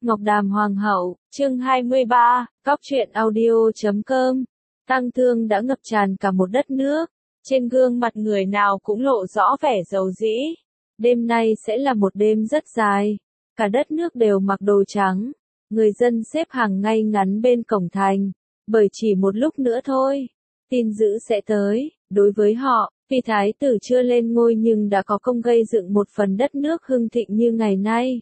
Ngọc Đàm Hoàng hậu, chương 23, Góc truyện audio.com. Tang thương đã ngập tràn cả một đất nước, trên gương mặt người nào cũng lộ rõ vẻ dầu dĩ. Đêm nay sẽ là một đêm rất dài, cả đất nước đều mặc đồ trắng, người dân xếp hàng ngay ngắn bên cổng thành, bởi chỉ một lúc nữa thôi, tin dữ sẽ tới. Đối với họ, vì thái tử chưa lên ngôi nhưng đã có công gây dựng một phần đất nước hưng thịnh như ngày nay.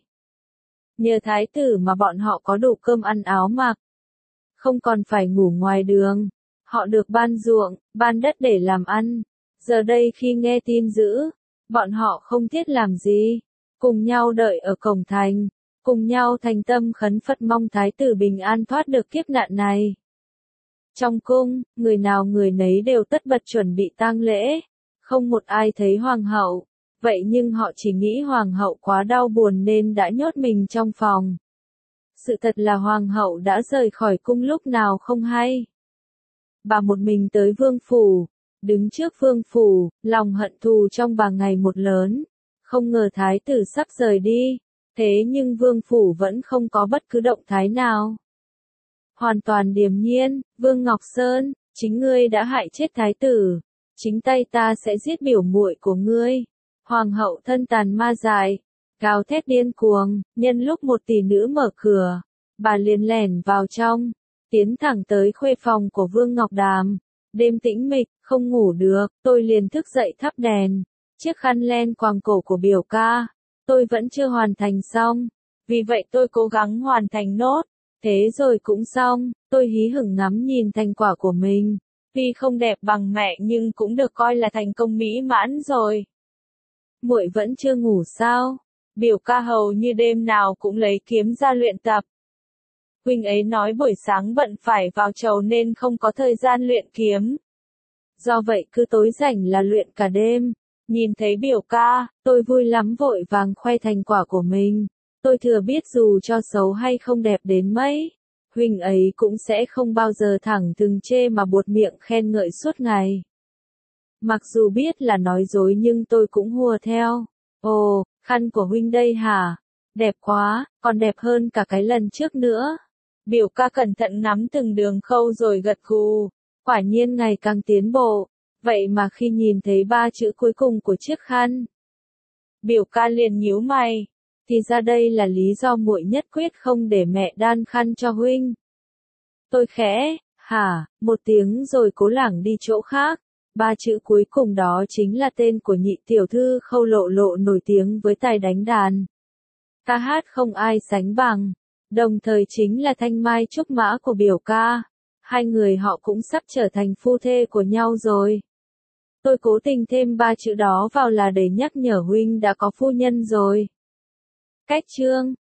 Nhờ thái tử mà bọn họ có đủ cơm ăn áo mặc, không còn phải ngủ ngoài đường, họ được ban ruộng, ban đất để làm ăn. Giờ đây khi nghe tin dữ, bọn họ không thiết làm gì, cùng nhau đợi ở cổng thành, cùng nhau thành tâm khấn Phật mong thái tử bình an thoát được kiếp nạn này. Trong cung, người nào người nấy đều tất bật chuẩn bị tang lễ, không một ai thấy hoàng hậu. Vậy nhưng họ chỉ nghĩ hoàng hậu quá đau buồn nên đã nhốt mình trong phòng. Sự thật là hoàng hậu đã rời khỏi cung lúc nào không hay. Bà một mình tới vương phủ, đứng trước vương phủ, lòng hận thù trong bà ngày một lớn. Không ngờ thái tử sắp rời đi, thế nhưng vương phủ vẫn không có bất cứ động thái nào. Hoàn toàn điềm nhiên, Vương Ngọc Sơn, chính ngươi đã hại chết thái tử, chính tay ta sẽ giết biểu muội của ngươi. Hoàng hậu thân tàn ma dại, gào thét điên cuồng, nhân lúc một tỷ nữ mở cửa, bà liền lẻn vào trong, tiến thẳng tới khuê phòng của Vương Ngọc Đàm. Đêm tĩnh mịch, không ngủ được, tôi liền thức dậy thắp đèn, chiếc khăn len quàng cổ của biểu ca, tôi vẫn chưa hoàn thành xong, vì vậy tôi cố gắng hoàn thành nốt, thế rồi cũng xong, tôi hí hửng ngắm nhìn thành quả của mình, tuy không đẹp bằng mẹ nhưng cũng được coi là thành công mỹ mãn rồi. Muội vẫn chưa ngủ sao? Biểu ca hầu như đêm nào cũng lấy kiếm ra luyện tập. Huynh ấy nói buổi sáng bận phải vào chầu nên không có thời gian luyện kiếm. Do vậy cứ tối rảnh là luyện cả đêm. Nhìn thấy biểu ca, tôi vui lắm vội vàng khoe thành quả của mình. Tôi thừa biết dù cho xấu hay không đẹp đến mấy, huynh ấy cũng sẽ không bao giờ thẳng thừng chê mà buột miệng khen ngợi suốt ngày. Mặc dù biết là nói dối nhưng tôi cũng hùa theo. Ồ, khăn của huynh đây hả? Đẹp quá, còn đẹp hơn cả cái lần trước nữa. Biểu ca cẩn thận nắm từng đường khâu rồi gật gù. Quả nhiên ngày càng tiến bộ. Vậy mà khi nhìn thấy 3 chữ cuối cùng của chiếc khăn, biểu ca liền nhíu mày. Thì ra đây là lý do muội nhất quyết không để mẹ đan khăn cho huynh. Tôi khẽ, hả, một tiếng rồi cố lảng đi chỗ khác. 3 chữ cuối cùng đó chính là tên của nhị tiểu thư Khâu Lộ Lộ nổi tiếng với tài đánh đàn. Ca hát không ai sánh bằng, đồng thời chính là thanh mai trúc mã của biểu ca. Hai người họ cũng sắp trở thành phu thê của nhau rồi. Tôi cố tình thêm 3 chữ đó vào là để nhắc nhở huynh đã có phu nhân rồi. Cách chương